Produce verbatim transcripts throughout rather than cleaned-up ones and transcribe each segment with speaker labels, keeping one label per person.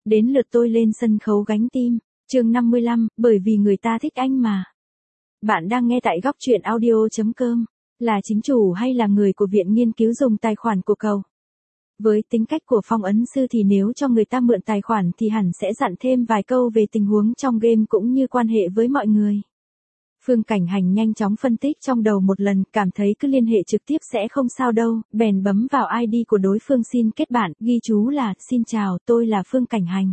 Speaker 1: đến lượt tôi lên sân khấu gánh team. Chương năm mươi lăm, bởi vì người ta thích anh mà. Bạn đang nghe tại góc truyện audio chấm com. Là chính chủ hay là người của viện nghiên cứu dùng tài khoản của cậu? Với tính cách của phong ấn sư thì nếu cho người ta mượn tài khoản thì hẳn sẽ dặn thêm vài câu về tình huống trong game cũng như quan hệ với mọi người. Phương Cảnh Hành nhanh chóng phân tích trong đầu một lần, cảm thấy cứ liên hệ trực tiếp sẽ không sao đâu, bèn bấm vào i đê của đối phương xin kết bạn, ghi chú là, xin chào, tôi là Phương Cảnh Hành.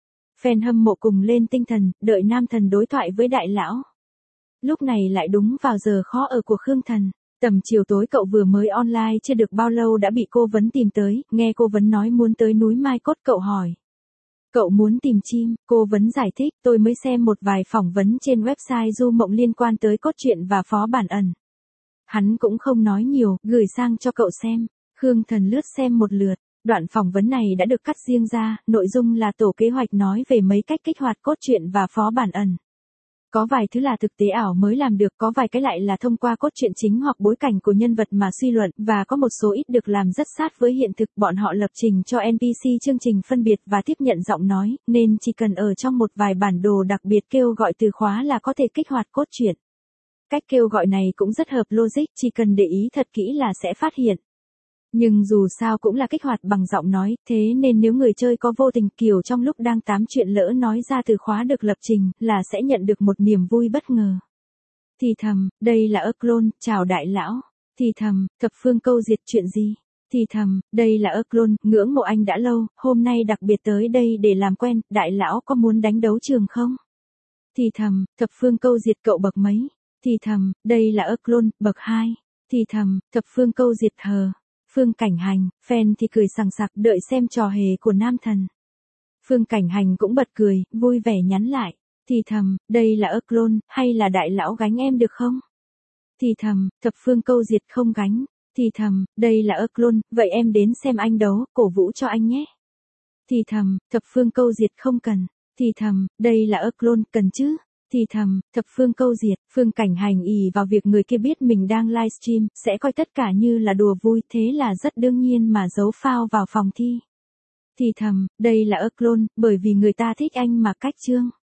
Speaker 1: Fan hâm mộ cùng lên tinh thần, đợi nam thần đối thoại với đại lão. Lúc này lại đúng vào giờ khó ở của Khương Thần. Tầm chiều tối cậu vừa mới online chưa được bao lâu đã bị cô vấn tìm tới, nghe cô vấn nói muốn tới núi Mai Cốt cậu hỏi. Cậu muốn tìm chim, cô vấn giải thích, tôi mới xem một vài phỏng vấn trên website Du Mộng liên quan tới cốt truyện và phó bản ẩn. Hắn cũng không nói nhiều, gửi sang cho cậu xem. Khương Thần lướt xem một lượt, đoạn phỏng vấn này đã được cắt riêng ra, nội dung là tổ kế hoạch nói về mấy cách kích hoạt cốt truyện và phó bản ẩn. Có vài thứ là thực tế ảo mới làm được, có vài cái lại là thông qua cốt truyện chính hoặc bối cảnh của nhân vật mà suy luận, và có một số ít được làm rất sát với hiện thực. Bọn họ lập trình cho en pê xê chương trình phân biệt và tiếp nhận giọng nói, nên chỉ cần ở trong một vài bản đồ đặc biệt kêu gọi từ khóa là có thể kích hoạt cốt truyện. Cách kêu gọi này cũng rất hợp logic, chỉ cần để ý thật kỹ là sẽ phát hiện. Nhưng dù sao cũng là kích hoạt bằng giọng nói, thế nên nếu người chơi có vô tình kiểu trong lúc đang tám chuyện lỡ nói ra từ khóa được lập trình, là sẽ nhận được một niềm vui bất ngờ. Thì thầm, đây là ơ clone, chào đại lão. Thì thầm, thập phương câu diệt chuyện gì? Thì thầm, đây là ơ clone, ngưỡng mộ anh đã lâu, hôm nay đặc biệt tới đây để làm quen, đại lão có muốn đánh đấu trường không? Thì thầm, thập phương câu diệt cậu bậc mấy? Thì thầm, đây là ơ clone, bậc hai. Thì thầm, thập phương câu diệt hờ. Phương Cảnh Hành, fan thì cười sằng sặc đợi xem trò hề của nam thần. Phương Cảnh Hành cũng bật cười, vui vẻ nhắn lại. Thì thầm, đây là ơ clone, hay là đại lão gánh em được không? Thì thầm, thập phương câu diệt không gánh. Thì thầm, đây là ơ clone, vậy em đến xem anh đấu, cổ vũ cho anh nhé. Thì thầm, thập phương câu diệt không cần. Thì thầm, đây là ơ clone, cần chứ. Thì thầm, thập phương câu diệt, Phương Cảnh Hành ì vào việc người kia biết mình đang livestream, sẽ coi tất cả như là đùa vui, thế là rất đương nhiên mà giấu phao vào phòng thi. Thì thầm, đây là ơ clone, bởi vì người ta thích anh mà cách chương.